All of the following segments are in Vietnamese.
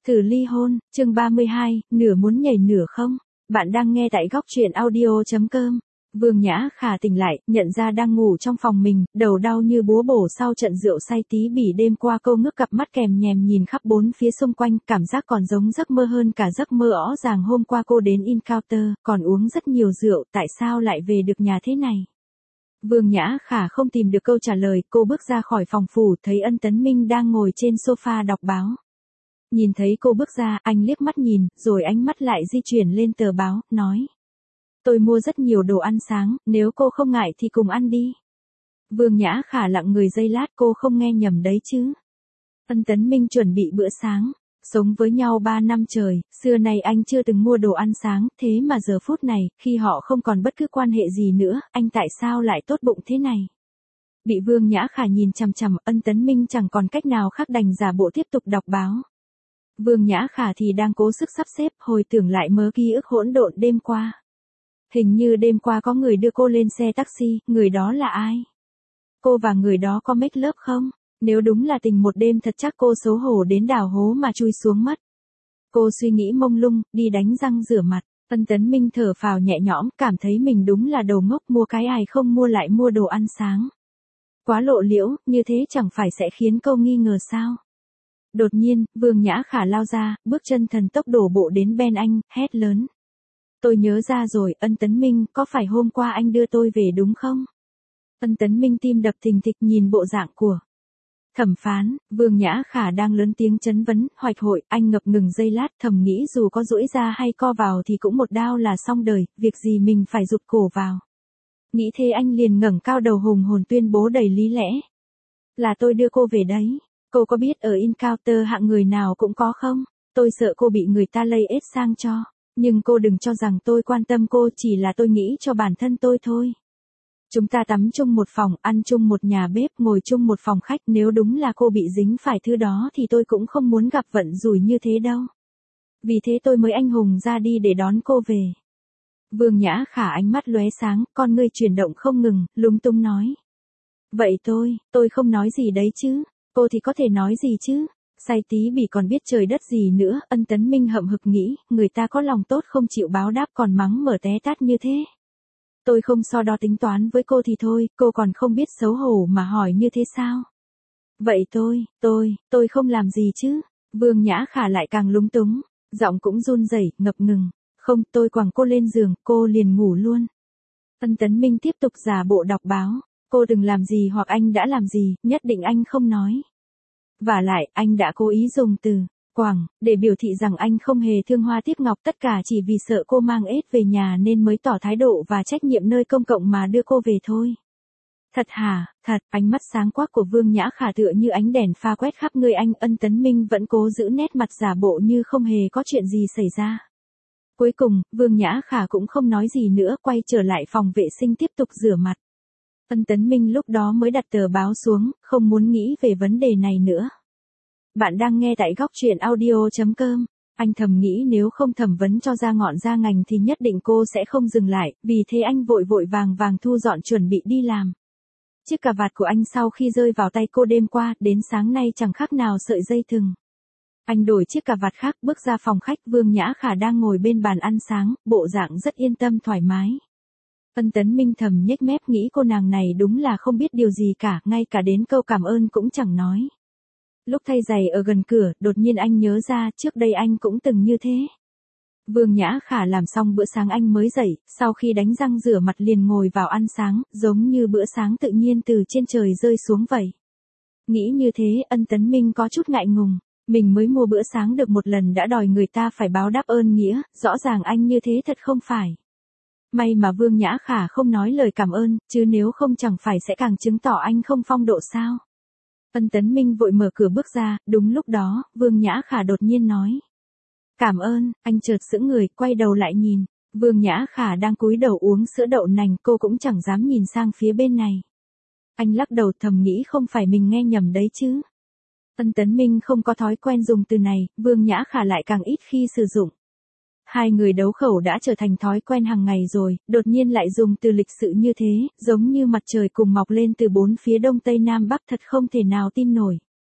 Thử ly hôn, chương 32, nửa muốn nhảy nửa không? Bạn đang nghe tại góc truyện audio.com. Vương Nhã Khả tỉnh lại, nhận ra đang ngủ trong phòng mình, đầu đau như búa bổ sau trận rượu say tí bỉ đêm qua. Cô ngước cặp mắt kèm nhèm nhìn khắp bốn phía xung quanh, cảm giác còn giống giấc mơ hơn cả giấc mơ rõ ràng hôm qua cô đến Encounter, còn uống rất nhiều rượu, tại sao lại về được nhà thế này? Vương Nhã Khả không tìm được câu trả lời, cô bước ra khỏi phòng phủ, thấy Ân Tấn Minh đang ngồi trên sofa đọc báo. Nhìn thấy cô bước ra, anh liếc mắt nhìn, rồi ánh mắt lại di chuyển lên tờ báo, nói. Tôi mua rất nhiều đồ ăn sáng, nếu cô không ngại thì cùng ăn đi. Vương Nhã Khả lặng người giây lát, cô không nghe nhầm đấy chứ. Ân Tấn Minh chuẩn bị bữa sáng, sống với nhau 3 năm trời, xưa nay anh chưa từng mua đồ ăn sáng, thế mà giờ phút này, khi họ không còn bất cứ quan hệ gì nữa, anh tại sao lại tốt bụng thế này? Bị Vương Nhã Khả nhìn chằm chằm, Ân Tấn Minh chẳng còn cách nào khác đành giả bộ tiếp tục đọc báo. Vương Nhã Khả thì đang cố sức sắp xếp, hồi tưởng lại mớ ký ức hỗn độn đêm qua. Hình như đêm qua có người đưa cô lên xe taxi, người đó là ai? Cô và người đó có make love không? Nếu đúng là tình một đêm thật chắc cô xấu hổ đến đào hố mà chui xuống mất. Cô suy nghĩ mông lung, đi đánh răng rửa mặt. Ân Tấn Minh thở phào nhẹ nhõm, cảm thấy mình đúng là đầu ngốc, mua cái ai không mua lại mua đồ ăn sáng. Quá lộ liễu, như thế chẳng phải sẽ khiến cô nghi ngờ sao? Đột nhiên, Vương Nhã Khả lao ra, bước chân thần tốc đổ bộ đến bên anh, hét lớn. Tôi nhớ ra rồi, Ân Tấn Minh, có phải hôm qua anh đưa tôi về đúng không? Ân Tấn Minh tim đập thình thịch nhìn bộ dạng của thẩm phán. Vương Nhã Khả đang lớn tiếng chất vấn, hoạch hội, anh ngập ngừng giây lát, thầm nghĩ dù có duỗi ra hay co vào thì cũng một đao là xong đời, việc gì mình phải rụt cổ vào. Nghĩ thế anh liền ngẩng cao đầu hùng hồn tuyên bố đầy lý lẽ. Là tôi đưa cô về đấy. Cô có biết ở Encounter hạng người nào cũng có không? Tôi sợ cô bị người ta lây ết sang cho. Nhưng cô đừng cho rằng tôi quan tâm cô, chỉ là tôi nghĩ cho bản thân tôi thôi. Chúng ta tắm chung một phòng, ăn chung một nhà bếp, ngồi chung một phòng khách. Nếu đúng là cô bị dính phải thứ đó thì tôi cũng không muốn gặp vận rủi như thế đâu. Vì thế tôi mới anh hùng ra đi để đón cô về. Vương Nhã Khả ánh mắt lóe sáng, con ngươi chuyển động không ngừng, lúng túng nói. Vậy tôi không nói gì đấy chứ. Cô thì có thể nói gì chứ? Say tí bỉ còn biết trời đất gì nữa. Ân Tấn Minh hậm hực nghĩ, người ta có lòng tốt không chịu báo đáp còn mắng mở té tát như thế. Tôi không so đo tính toán với cô thì thôi, cô còn không biết xấu hổ mà hỏi như thế sao? Vậy tôi không làm gì chứ? Vương Nhã Khả lại càng lúng túng, giọng cũng run rẩy, ngập ngừng. Không, tôi quẳng cô lên giường, cô liền ngủ luôn. Ân Tấn Minh tiếp tục giả bộ đọc báo. Cô đừng làm gì hoặc anh đã làm gì, nhất định anh không nói. Vả lại, anh đã cố ý dùng từ quẳng để biểu thị rằng anh không hề thương hoa tiếc ngọc, tất cả chỉ vì sợ cô mang ết về nhà nên mới tỏ thái độ và trách nhiệm nơi công cộng mà đưa cô về thôi. Thật hả? Thật. Ánh mắt sáng quắc của Vương Nhã Khả tựa như ánh đèn pha quét khắp người anh. Ân Tấn Minh vẫn cố giữ nét mặt giả bộ như không hề có chuyện gì xảy ra. Cuối cùng, Vương Nhã Khả cũng không nói gì nữa, quay trở lại phòng vệ sinh tiếp tục rửa mặt. Ân Tấn Minh lúc đó mới đặt tờ báo xuống, không muốn nghĩ về vấn đề này nữa. Bạn đang nghe tại góc truyện audio.com. Anh thầm nghĩ nếu không thẩm vấn cho ra ngọn ra ngành thì nhất định cô sẽ không dừng lại, vì thế anh vội vàng thu dọn chuẩn bị đi làm. Chiếc cà vạt của anh sau khi rơi vào tay cô đêm qua, đến sáng nay chẳng khác nào sợi dây thừng. Anh đổi chiếc cà vạt khác, bước ra phòng khách. Vương Nhã Khả đang ngồi bên bàn ăn sáng, bộ dạng rất yên tâm thoải mái. Ân Tấn Minh thầm nhếch mép nghĩ cô nàng này đúng là không biết điều gì cả, ngay cả đến câu cảm ơn cũng chẳng nói. Lúc thay giày ở gần cửa, đột nhiên anh nhớ ra, trước đây anh cũng từng như thế. Vương Nhã Khả làm xong bữa sáng anh mới dậy, sau khi đánh răng rửa mặt liền ngồi vào ăn sáng, giống như bữa sáng tự nhiên từ trên trời rơi xuống vậy. Nghĩ như thế, Ân Tấn Minh có chút ngại ngùng. Mình mới mua bữa sáng được một lần đã đòi người ta phải báo đáp ơn nghĩa, rõ ràng anh như thế thật không phải. May mà Vương Nhã Khả không nói lời cảm ơn, chứ nếu không chẳng phải sẽ càng chứng tỏ anh không phong độ sao. Ân Tấn Minh vội mở cửa bước ra, đúng lúc đó, Vương Nhã Khả đột nhiên nói. Cảm ơn, anh chợt sững người, quay đầu lại nhìn. Vương Nhã Khả đang cúi đầu uống sữa đậu nành, cô cũng chẳng dám nhìn sang phía bên này. Anh lắc đầu thầm nghĩ không phải mình nghe nhầm đấy chứ. Ân Tấn Minh không có thói quen dùng từ này, Vương Nhã Khả lại càng ít khi sử dụng. Hai người đấu khẩu đã trở thành thói quen hàng ngày rồi, đột nhiên lại dùng từ lịch sự như thế, giống như mặt trời cùng mọc lên từ bốn phía đông tây nam bắc, thật không thể nào tin nổi.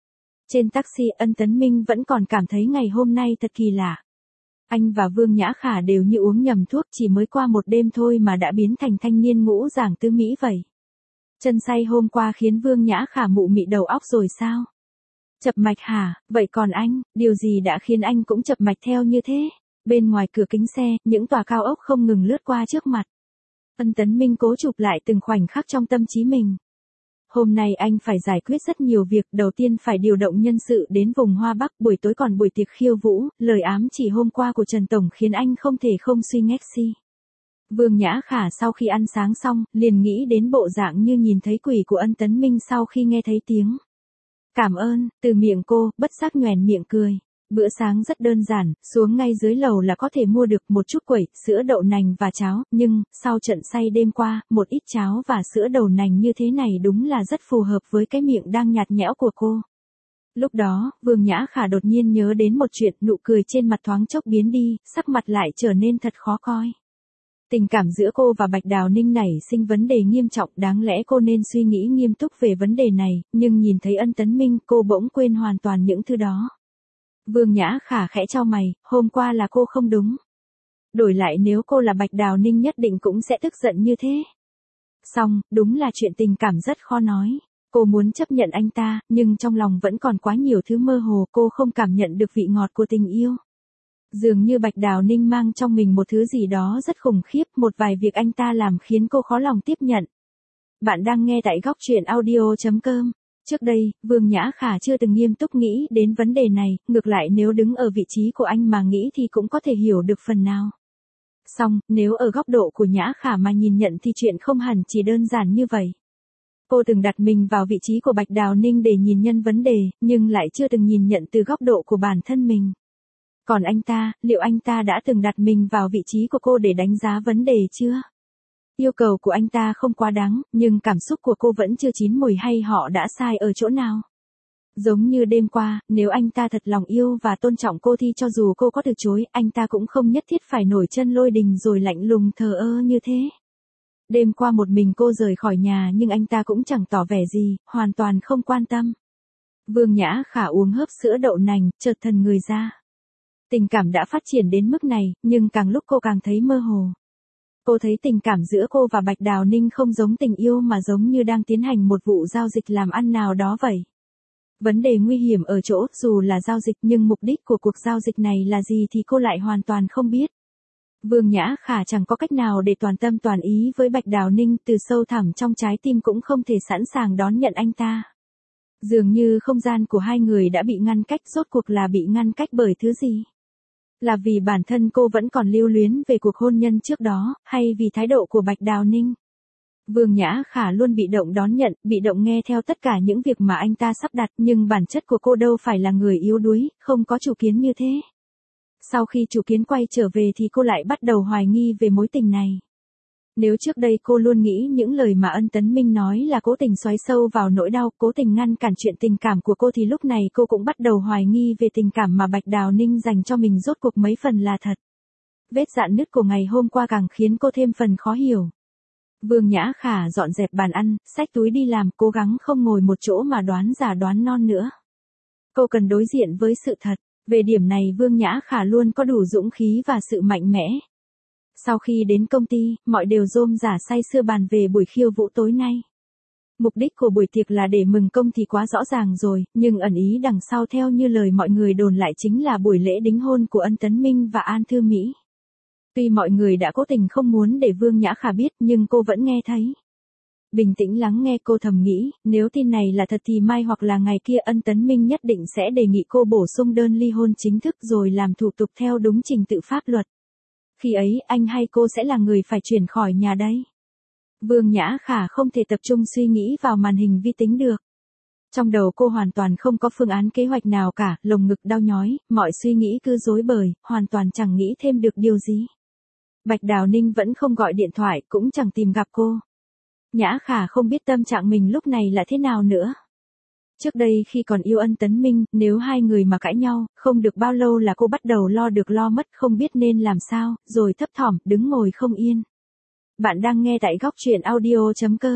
Trên taxi, Ân Tấn Minh vẫn còn cảm thấy ngày hôm nay thật kỳ lạ. Anh và Vương Nhã Khả đều như uống nhầm thuốc, chỉ mới qua một đêm thôi mà đã biến thành thanh niên ngũ giảng tứ mỹ vậy. Chân say hôm qua khiến Vương Nhã Khả mụ mị đầu óc rồi sao? Chập mạch hả? Vậy còn anh, điều gì đã khiến anh cũng chập mạch theo như thế? Bên ngoài cửa kính xe, những tòa cao ốc không ngừng lướt qua trước mặt. Ân Tấn Minh cố chụp lại từng khoảnh khắc trong tâm trí mình. Hôm nay anh phải giải quyết rất nhiều việc, đầu tiên phải điều động nhân sự đến vùng Hoa Bắc, buổi tối còn buổi tiệc khiêu vũ, lời ám chỉ hôm qua của Trần Tổng khiến anh không thể không suy ngách si. Vương Nhã Khả sau khi ăn sáng xong, liền nghĩ đến bộ dạng như nhìn thấy quỷ của Ân Tấn Minh sau khi nghe thấy tiếng cảm ơn, từ miệng cô, bất giác nhoẻn miệng cười. Bữa sáng rất đơn giản, xuống ngay dưới lầu là có thể mua được một chút quẩy, sữa đậu nành và cháo, nhưng, sau trận say đêm qua, một ít cháo và sữa đậu nành như thế này đúng là rất phù hợp với cái miệng đang nhạt nhẽo của cô. Lúc đó, Vương Nhã Khả đột nhiên nhớ đến một chuyện, nụ cười trên mặt thoáng chốc biến đi, sắc mặt lại trở nên thật khó coi. Tình cảm giữa cô và Bạch Đào Ninh nảy sinh vấn đề nghiêm trọng, đáng lẽ cô nên suy nghĩ nghiêm túc về vấn đề này, nhưng nhìn thấy Ân Tấn Minh, cô bỗng quên hoàn toàn những thứ đó. Vương Nhã Khả khẽ chau mày, hôm qua là cô không đúng. Đổi lại nếu cô là Bạch Đào Ninh nhất định cũng sẽ tức giận như thế. Xong, đúng là chuyện tình cảm rất khó nói. Cô muốn chấp nhận anh ta, nhưng trong lòng vẫn còn quá nhiều thứ mơ hồ, cô không cảm nhận được vị ngọt của tình yêu. Dường như Bạch Đào Ninh mang trong mình một thứ gì đó rất khủng khiếp, một vài việc anh ta làm khiến cô khó lòng tiếp nhận. Bạn đang nghe tại góc truyện audio.com. Trước đây, Vương Nhã Khả chưa từng nghiêm túc nghĩ đến vấn đề này, ngược lại nếu đứng ở vị trí của anh mà nghĩ thì cũng có thể hiểu được phần nào. Song, nếu ở góc độ của Nhã Khả mà nhìn nhận thì chuyện không hẳn chỉ đơn giản như vậy. Cô từng đặt mình vào vị trí của Bạch Đào Ninh để nhìn nhận vấn đề, nhưng lại chưa từng nhìn nhận từ góc độ của bản thân mình. Còn anh ta, liệu anh ta đã từng đặt mình vào vị trí của cô để đánh giá vấn đề chưa? Yêu cầu của anh ta không quá đáng, nhưng cảm xúc của cô vẫn chưa chín mùi hay họ đã sai ở chỗ nào? Giống như đêm qua, nếu anh ta thật lòng yêu và tôn trọng cô thì cho dù cô có từ chối, anh ta cũng không nhất thiết phải nổi chân lôi đình rồi lạnh lùng thờ ơ như thế. Đêm qua một mình cô rời khỏi nhà nhưng anh ta cũng chẳng tỏ vẻ gì, hoàn toàn không quan tâm. Vương Nhã Khả uống hớp sữa đậu nành, chợt thần người ra. Tình cảm đã phát triển đến mức này, nhưng càng lúc cô càng thấy mơ hồ. Cô thấy tình cảm giữa cô và Bạch Đào Ninh không giống tình yêu mà giống như đang tiến hành một vụ giao dịch làm ăn nào đó vậy. Vấn đề nguy hiểm ở chỗ, dù là giao dịch nhưng mục đích của cuộc giao dịch này là gì thì cô lại hoàn toàn không biết. Vương Nhã Khả chẳng có cách nào để toàn tâm toàn ý với Bạch Đào Ninh, từ sâu thẳm trong trái tim cũng không thể sẵn sàng đón nhận anh ta. Dường như không gian của hai người đã bị ngăn cách, rốt cuộc là bị ngăn cách bởi thứ gì? Là vì bản thân cô vẫn còn lưu luyến về cuộc hôn nhân trước đó, hay vì thái độ của Bạch Đào Ninh? Vương Nhã Khả luôn bị động đón nhận, bị động nghe theo tất cả những việc mà anh ta sắp đặt, nhưng bản chất của cô đâu phải là người yếu đuối, không có chủ kiến như thế. Sau khi chủ kiến quay trở về thì cô lại bắt đầu hoài nghi về mối tình này. Nếu trước đây cô luôn nghĩ những lời mà Ân Tấn Minh nói là cố tình xoáy sâu vào nỗi đau, cố tình ngăn cản chuyện tình cảm của cô thì lúc này cô cũng bắt đầu hoài nghi về tình cảm mà Bạch Đào Ninh dành cho mình rốt cuộc mấy phần là thật. Vết rạn nứt của ngày hôm qua càng khiến cô thêm phần khó hiểu. Vương Nhã Khả dọn dẹp bàn ăn, xách túi đi làm, cố gắng không ngồi một chỗ mà đoán già đoán non nữa. Cô cần đối diện với sự thật. Về điểm này Vương Nhã Khả luôn có đủ dũng khí và sự mạnh mẽ. Sau khi đến công ty, mọi đều rôm rả say sưa bàn về buổi khiêu vũ tối nay. Mục đích của buổi tiệc là để mừng công thì quá rõ ràng rồi, nhưng ẩn ý đằng sau theo như lời mọi người đồn lại chính là buổi lễ đính hôn của Ân Tấn Minh và An Thư Mỹ. Tuy mọi người đã cố tình không muốn để Vương Nhã Khả biết nhưng cô vẫn nghe thấy. Bình tĩnh lắng nghe cô thầm nghĩ, nếu tin này là thật thì mai hoặc là ngày kia Ân Tấn Minh nhất định sẽ đề nghị cô bổ sung đơn ly hôn chính thức rồi làm thủ tục theo đúng trình tự pháp luật. Khi ấy anh hay cô sẽ là người phải chuyển khỏi nhà đấy. Vương Nhã Khả không thể tập trung suy nghĩ vào màn hình vi tính được. Trong đầu cô hoàn toàn không có phương án kế hoạch nào cả, lồng ngực đau nhói, mọi suy nghĩ cứ rối bời, hoàn toàn chẳng nghĩ thêm được điều gì. Bạch Đào Ninh vẫn không gọi điện thoại, cũng chẳng tìm gặp cô. Nhã Khả không biết tâm trạng mình lúc này là thế nào nữa. Trước đây khi còn yêu Ân Tấn Minh, nếu hai người mà cãi nhau, không được bao lâu là cô bắt đầu lo được lo mất, không biết nên làm sao, rồi thấp thỏm, đứng ngồi không yên. Bạn đang nghe tại góc truyện audio.com.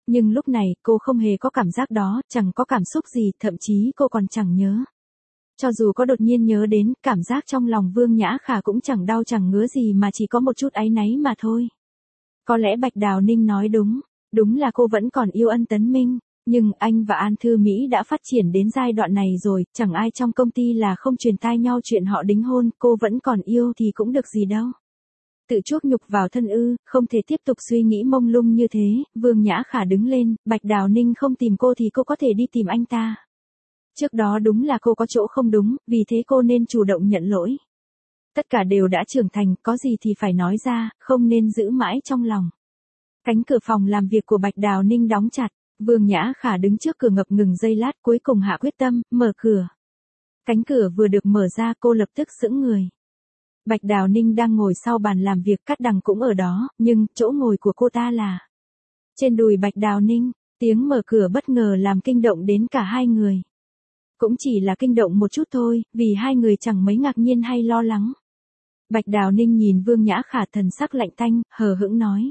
Nhưng lúc này cô không hề có cảm giác đó, chẳng có cảm xúc gì, thậm chí cô còn chẳng nhớ. Cho dù có đột nhiên nhớ đến, cảm giác trong lòng Vương Nhã Khả cũng chẳng đau chẳng ngứa gì mà chỉ có một chút áy náy mà thôi. Có lẽ Bạch Đào Ninh nói đúng, đúng là cô vẫn còn yêu Ân Tấn Minh, nhưng anh và An Thư Mỹ đã phát triển đến giai đoạn này rồi, chẳng ai trong công ty là không truyền tai nhau chuyện họ đính hôn, cô vẫn còn yêu thì cũng được gì đâu. Tự chuốc nhục vào thân ư, không thể tiếp tục suy nghĩ mông lung như thế, Vương Nhã Khả đứng lên, Bạch Đào Ninh không tìm cô thì cô có thể đi tìm anh ta. Trước đó đúng là cô có chỗ không đúng, vì thế cô nên chủ động nhận lỗi. Tất cả đều đã trưởng thành, có gì thì phải nói ra, không nên giữ mãi trong lòng. Cánh cửa phòng làm việc của Bạch Đào Ninh đóng chặt, Vương Nhã Khả đứng trước cửa ngập ngừng giây lát cuối cùng hạ quyết tâm, mở cửa. Cánh cửa vừa được mở ra cô lập tức sững người. Bạch Đào Ninh đang ngồi sau bàn làm việc, Cát Đằng cũng ở đó, nhưng chỗ ngồi của cô ta là trên đùi Bạch Đào Ninh. Tiếng mở cửa bất ngờ làm kinh động đến cả hai người. Cũng chỉ là kinh động một chút thôi, vì hai người chẳng mấy ngạc nhiên hay lo lắng. Bạch Đào Ninh nhìn Vương Nhã Khả thần sắc lạnh tanh, hờ hững nói.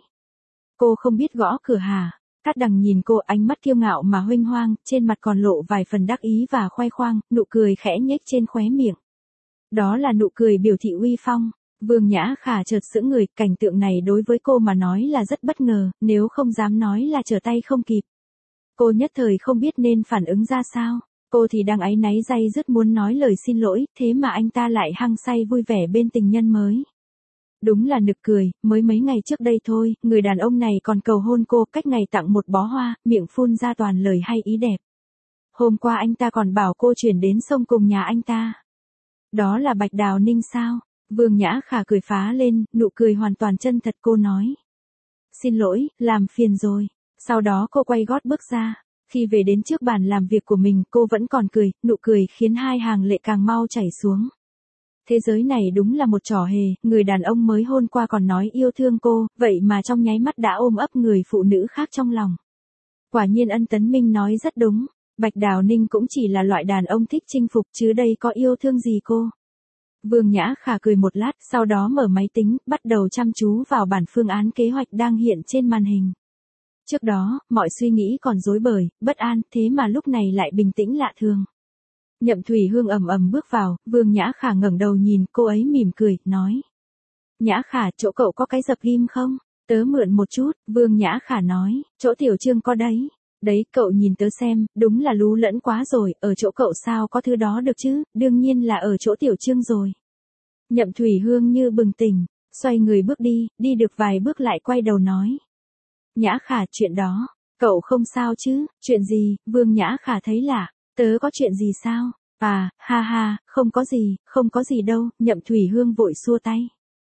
Cô không biết gõ cửa hả? Cát Đằng nhìn cô ánh mắt kiêu ngạo mà huênh hoang, trên mặt còn lộ vài phần đắc ý và khoe khoang, nụ cười khẽ nhếch trên khóe miệng. Đó là nụ cười biểu thị uy phong. Vương Nhã Khả chợt sững người, cảnh tượng này đối với cô mà nói là rất bất ngờ, nếu không dám nói là trở tay không kịp. Cô nhất thời không biết nên phản ứng ra sao. Cô thì đang áy náy day dứt muốn nói lời xin lỗi, thế mà anh ta lại hăng say vui vẻ bên tình nhân mới. Đúng là nực cười, mới mấy ngày trước đây thôi, người đàn ông này còn cầu hôn cô, cách ngày tặng một bó hoa, miệng phun ra toàn lời hay ý đẹp. Hôm qua anh ta còn bảo cô chuyển đến sông cùng nhà anh ta. Đó là Bạch Đào Ninh sao? Vương Nhã Khả cười phá lên, nụ cười hoàn toàn chân thật, cô nói. Xin lỗi, làm phiền rồi. Sau đó cô quay gót bước ra. Khi về đến trước bàn làm việc của mình, cô vẫn còn cười, nụ cười khiến hai hàng lệ càng mau chảy xuống. Thế giới này đúng là một trò hề, người đàn ông mới hôn qua còn nói yêu thương cô, vậy mà trong nháy mắt đã ôm ấp người phụ nữ khác trong lòng. Quả nhiên Ân Tấn Minh nói rất đúng, Bạch Đào Ninh cũng chỉ là loại đàn ông thích chinh phục chứ đây có yêu thương gì cô. Vương Nhã Khả cười một lát, sau đó mở máy tính, bắt đầu chăm chú vào bản phương án kế hoạch đang hiện trên màn hình. Trước đó, mọi suy nghĩ còn rối bời, bất an, thế mà lúc này lại bình tĩnh lạ thường. Nhậm Thủy Hương ầm ầm bước vào, Vương Nhã Khả ngẩng đầu nhìn, cô ấy mỉm cười, nói. Nhã Khả, chỗ cậu có cái dập ghim không? Tớ mượn một chút, Vương Nhã Khả nói, chỗ Tiểu Trương có đấy. Đấy, cậu nhìn tớ xem, đúng là lú lẫn quá rồi, ở chỗ cậu sao có thứ đó được chứ, đương nhiên là ở chỗ Tiểu Trương rồi. Nhậm Thủy Hương như bừng tỉnh, xoay người bước đi, đi được vài bước lại quay đầu nói. Nhã Khả, chuyện đó, cậu không sao chứ, chuyện gì? Vương Nhã Khả thấy lạ, tớ có chuyện gì sao? À, ha ha, không có gì đâu, Nhậm Thủy Hương vội xua tay.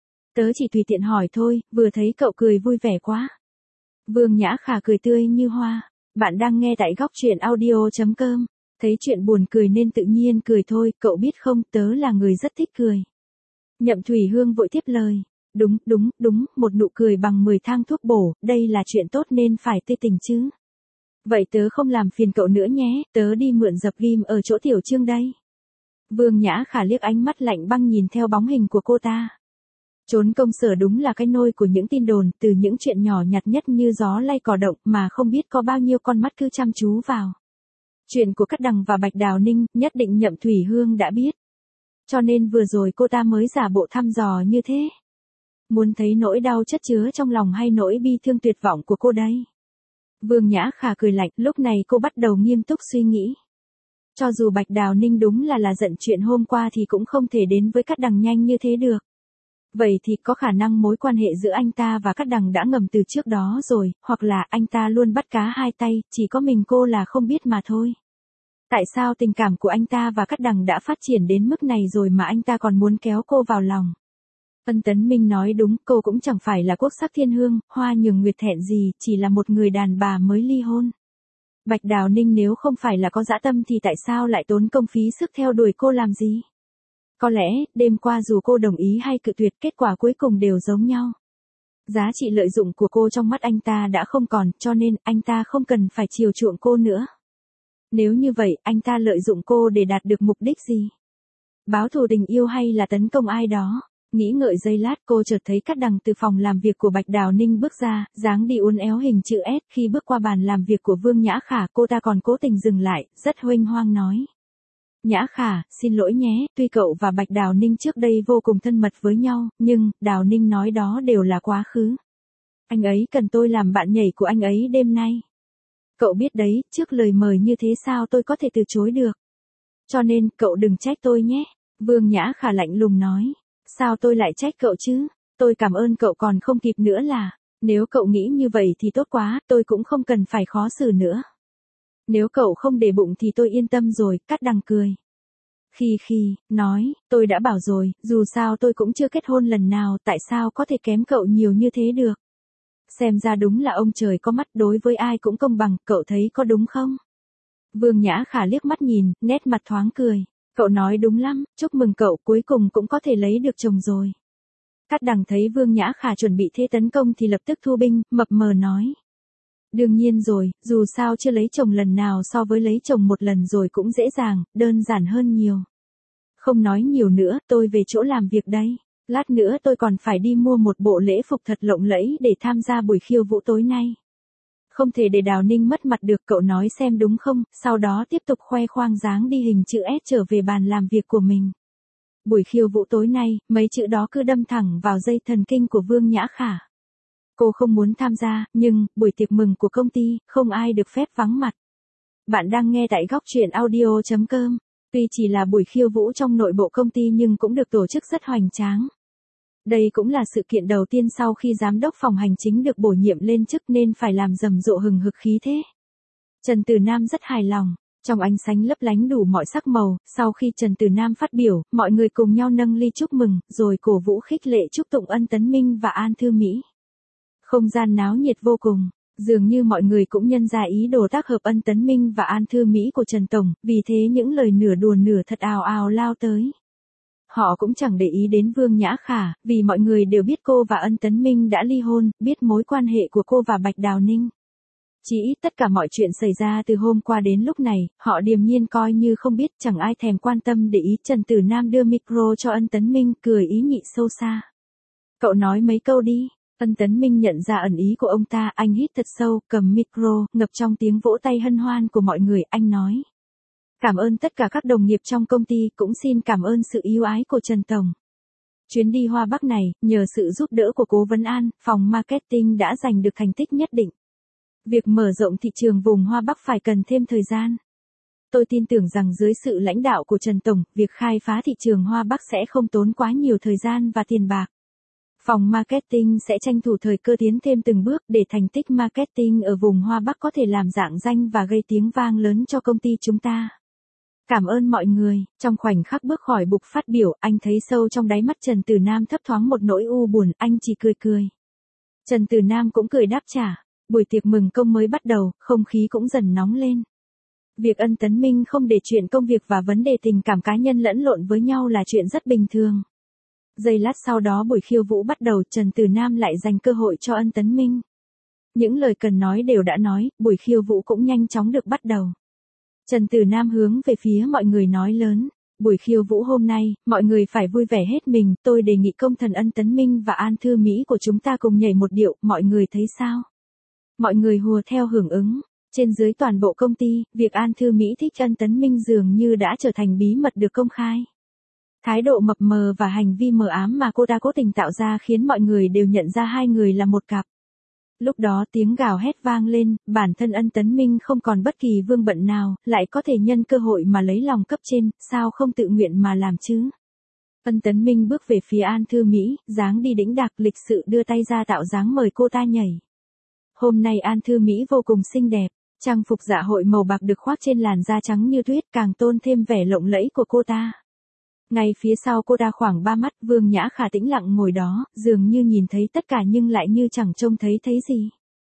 Tớ chỉ tùy tiện hỏi thôi, vừa thấy cậu cười vui vẻ quá. Vương Nhã Khả cười tươi như hoa. Bạn đang nghe tại góc truyện audio.com. Thấy chuyện buồn cười nên tự nhiên cười thôi, cậu biết không, tớ là người rất thích cười. Nhậm Thủy Hương vội tiếp lời. Đúng, một nụ cười bằng 10 thang thuốc bổ, đây là chuyện tốt nên phải tươi tình chứ. Vậy tớ không làm phiền cậu nữa nhé, tớ đi mượn dập ghim ở chỗ Tiểu Trương đây. Vương Nhã Khả liếc ánh mắt lạnh băng nhìn theo bóng hình của cô ta. Trốn công sở đúng là cái nôi của những tin đồn, từ những chuyện nhỏ nhặt nhất như gió lay cỏ động mà không biết có bao nhiêu con mắt cứ chăm chú vào. Chuyện của Cát Đằng và Bạch Đào Ninh, nhất định Nhậm Thủy Hương đã biết. Cho nên vừa rồi cô ta mới giả bộ thăm dò như thế. Muốn thấy nỗi đau chất chứa trong lòng hay nỗi bi thương tuyệt vọng của cô đây? Vương Nhã Khả cười lạnh, lúc này cô bắt đầu nghiêm túc suy nghĩ. Cho dù Bạch Đào Ninh đúng là giận chuyện hôm qua thì cũng không thể đến với Cát Đằng nhanh như thế được. Vậy thì có khả năng mối quan hệ giữa anh ta và Cát Đằng đã ngầm từ trước đó rồi, hoặc là anh ta luôn bắt cá hai tay, chỉ có mình cô là không biết mà thôi. Tại sao tình cảm của anh ta và Cát Đằng đã phát triển đến mức này rồi mà anh ta còn muốn kéo cô vào lòng? Ân Tấn Minh nói đúng, cô cũng chẳng phải là quốc sắc thiên hương, hoa nhường nguyệt thẹn gì, chỉ là một người đàn bà mới ly hôn. Bạch Đào Ninh nếu không phải là có dã tâm thì tại sao lại tốn công phí sức theo đuổi cô làm gì? Có lẽ, đêm qua dù cô đồng ý hay cự tuyệt, kết quả cuối cùng đều giống nhau. Giá trị lợi dụng của cô trong mắt anh ta đã không còn, cho nên anh ta không cần phải chiều chuộng cô nữa. Nếu như vậy, anh ta lợi dụng cô để đạt được mục đích gì? Báo thù tình yêu hay là tấn công ai đó? Nghĩ ngợi giây lát cô chợt thấy Cát Đằng từ phòng làm việc của Bạch Đào Ninh bước ra, dáng đi uốn éo hình chữ S. Khi bước qua bàn làm việc của Vương Nhã Khả, cô ta còn cố tình dừng lại, rất huênh hoang nói. Nhã Khả, xin lỗi nhé, tuy cậu và Bạch Đào Ninh trước đây vô cùng thân mật với nhau, nhưng, Đào Ninh nói đó đều là quá khứ. Anh ấy cần tôi làm bạn nhảy của anh ấy đêm nay. Cậu biết đấy, trước lời mời như thế sao tôi có thể từ chối được. Cho nên, cậu đừng trách tôi nhé. Vương Nhã Khả lạnh lùng nói. Sao tôi lại trách cậu chứ? Tôi cảm ơn cậu còn không kịp nữa là. Nếu cậu nghĩ như vậy thì tốt quá, tôi cũng không cần phải khó xử nữa. Nếu cậu không để bụng thì tôi yên tâm rồi, Cát Đằng cười. Nói, tôi đã bảo rồi, dù sao tôi cũng chưa kết hôn lần nào, tại sao có thể kém cậu nhiều như thế được. Xem ra đúng là ông trời có mắt, đối với ai cũng công bằng, cậu thấy có đúng không? Vương Nhã Khả liếc mắt nhìn, nét mặt thoáng cười. Cậu nói đúng lắm, chúc mừng cậu, cuối cùng cũng có thể lấy được chồng rồi. Cát Đằng thấy Vương Nhã Khả chuẩn bị thế tấn công thì lập tức thu binh, mập mờ nói. Đương nhiên rồi, dù sao chưa lấy chồng lần nào so với lấy chồng một lần rồi cũng dễ dàng, đơn giản hơn nhiều. Không nói nhiều nữa, tôi về chỗ làm việc đây. Lát nữa tôi còn phải đi mua một bộ lễ phục thật lộng lẫy để tham gia buổi khiêu vũ tối nay. Không thể để Đào Ninh mất mặt được, cậu nói xem đúng không, sau đó tiếp tục khoe khoang dáng đi hình chữ S trở về bàn làm việc của mình. Buổi khiêu vũ tối nay, mấy chữ đó cứ đâm thẳng vào dây thần kinh của Vương Nhã Khả. Cô không muốn tham gia, nhưng, buổi tiệc mừng của công ty, không ai được phép vắng mặt. Bạn đang nghe tại góc truyện audio.com. Tuy chỉ là buổi khiêu vũ trong nội bộ công ty nhưng cũng được tổ chức rất hoành tráng. Đây cũng là sự kiện đầu tiên sau khi giám đốc phòng hành chính được bổ nhiệm lên chức nên phải làm rầm rộ hừng hực khí thế. Trần Từ Nam rất hài lòng. Trong ánh sáng lấp lánh đủ mọi sắc màu, sau khi Trần Từ Nam phát biểu, mọi người cùng nhau nâng ly chúc mừng, rồi cổ vũ khích lệ chúc tụng Ân Tấn Minh và An Thư Mỹ. Không gian náo nhiệt vô cùng, dường như mọi người cũng nhân ra ý đồ tác hợp Ân Tấn Minh và An Thư Mỹ của Trần Tổng, vì thế những lời nửa đùa nửa thật ào ào lao tới. Họ cũng chẳng để ý đến Vương Nhã Khả, vì mọi người đều biết cô và Ân Tấn Minh đã ly hôn, biết mối quan hệ của cô và Bạch Đào Ninh. Chỉ ít tất cả mọi chuyện xảy ra từ hôm qua đến lúc này, họ điềm nhiên coi như không biết, chẳng ai thèm quan tâm để ý. Trần Tử Nam đưa micro cho Ân Tấn Minh, cười ý nhị sâu xa. Cậu nói mấy câu đi. Ân Tấn Minh nhận ra ẩn ý của ông ta, anh hít thật sâu, cầm micro, ngập trong tiếng vỗ tay hân hoan của mọi người, anh nói. Cảm ơn tất cả các đồng nghiệp trong công ty, cũng xin cảm ơn sự ưu ái của Trần Tổng. Chuyến đi Hoa Bắc này, nhờ sự giúp đỡ của Cố Vấn An, phòng marketing đã giành được thành tích nhất định. Việc mở rộng thị trường vùng Hoa Bắc phải cần thêm thời gian. Tôi tin tưởng rằng dưới sự lãnh đạo của Trần Tổng, việc khai phá thị trường Hoa Bắc sẽ không tốn quá nhiều thời gian và tiền bạc. Phòng marketing sẽ tranh thủ thời cơ tiến thêm từng bước để thành tích marketing ở vùng Hoa Bắc có thể làm rạng danh và gây tiếng vang lớn cho công ty chúng ta. Cảm ơn mọi người. Trong khoảnh khắc bước khỏi bục phát biểu, anh thấy sâu trong đáy mắt Trần Tử Nam thấp thoáng một nỗi u buồn, anh chỉ cười cười. Trần Tử Nam cũng cười đáp trả. Buổi tiệc mừng công mới bắt đầu, không khí cũng dần nóng lên. Việc Ân Tấn Minh không để chuyện công việc và vấn đề tình cảm cá nhân lẫn lộn với nhau là chuyện rất bình thường. Giây lát sau đó buổi khiêu vũ bắt đầu, Trần Tử Nam lại dành cơ hội cho Ân Tấn Minh. Những lời cần nói đều đã nói, buổi khiêu vũ cũng nhanh chóng được bắt đầu. Trần Tử Nam hướng về phía mọi người nói lớn. Buổi khiêu vũ hôm nay, mọi người phải vui vẻ hết mình, tôi đề nghị công thần Ân Tấn Minh và An Thư Mỹ của chúng ta cùng nhảy một điệu, mọi người thấy sao? Mọi người hùa theo hưởng ứng. Trên dưới toàn bộ công ty, việc An Thư Mỹ thích Ân Tấn Minh dường như đã trở thành bí mật được công khai. Thái độ mập mờ và hành vi mờ ám mà cô ta cố tình tạo ra khiến mọi người đều nhận ra hai người là một cặp. Lúc đó tiếng gào hét vang lên, bản thân Ân Tấn Minh không còn bất kỳ vương bận nào, lại có thể nhân cơ hội mà lấy lòng cấp trên, sao không tự nguyện mà làm chứ? Ân Tấn Minh bước về phía An Thư Mỹ, dáng đi đĩnh đạc lịch sự đưa tay ra tạo dáng mời cô ta nhảy. Hôm nay An Thư Mỹ vô cùng xinh đẹp, trang phục dạ hội màu bạc được khoác trên làn da trắng như tuyết càng tôn thêm vẻ lộng lẫy của cô ta. Ngay phía sau cô ta khoảng 3 mắt, Vương Nhã Khả tĩnh lặng ngồi đó, dường như nhìn thấy tất cả nhưng lại như chẳng trông thấy gì.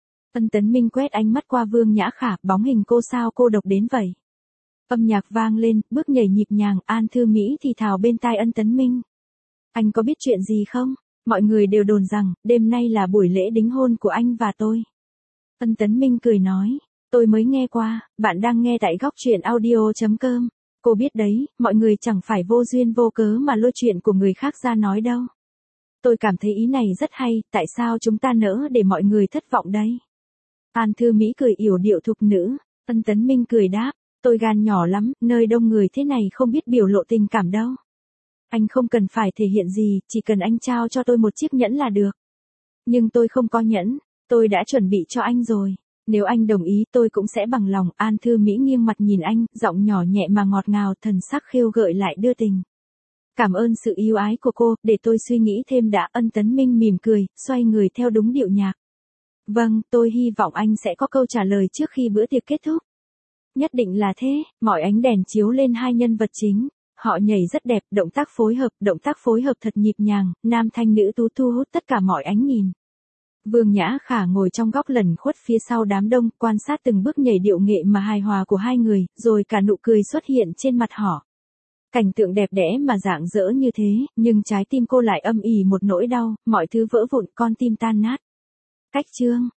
Ân Tấn Minh quét ánh mắt qua Vương Nhã Khả, bóng hình cô sao cô độc đến vậy. Âm nhạc vang lên, bước nhảy nhịp nhàng, An Thư Mỹ thì thào bên tai Ân Tấn Minh. Anh có biết chuyện gì không? Mọi người đều đồn rằng, đêm nay là buổi lễ đính hôn của anh và tôi. Ân Tấn Minh cười nói, tôi mới nghe qua, bạn đang nghe tại góc truyện audio.com. Cô biết đấy, mọi người chẳng phải vô duyên vô cớ mà lôi chuyện của người khác ra nói đâu. Tôi cảm thấy ý này rất hay, tại sao chúng ta nỡ để mọi người thất vọng đây? An Thư Mỹ cười yểu điệu thục nữ, Ân Tấn Minh cười đáp, tôi gan nhỏ lắm, nơi đông người thế này không biết biểu lộ tình cảm đâu. Anh không cần phải thể hiện gì, chỉ cần anh trao cho tôi một chiếc nhẫn là được. Nhưng tôi không có nhẫn, tôi đã chuẩn bị cho anh rồi. Nếu anh đồng ý tôi cũng sẽ bằng lòng. An Thư Mỹ nghiêng mặt nhìn anh, giọng nhỏ nhẹ mà ngọt ngào, thần sắc khêu gợi lại đưa tình. Cảm ơn sự yêu ái của cô, để tôi suy nghĩ thêm đã. Ân Tấn Minh mỉm cười, xoay người theo đúng điệu nhạc. Vâng, tôi hy vọng anh sẽ có câu trả lời trước khi bữa tiệc kết thúc. Nhất định là thế, mọi ánh đèn chiếu lên hai nhân vật chính. Họ nhảy rất đẹp, động tác phối hợp thật nhịp nhàng, nam thanh nữ tú thu hút tất cả mọi ánh nhìn. Vương Nhã Khả ngồi trong góc lẩn khuất phía sau đám đông, quan sát từng bước nhảy điệu nghệ mà hài hòa của hai người, rồi cả nụ cười xuất hiện trên mặt họ. Cảnh tượng đẹp đẽ mà rạng rỡ như thế, nhưng trái tim cô lại âm ỉ một nỗi đau, mọi thứ vỡ vụn, con tim tan nát. Cách chương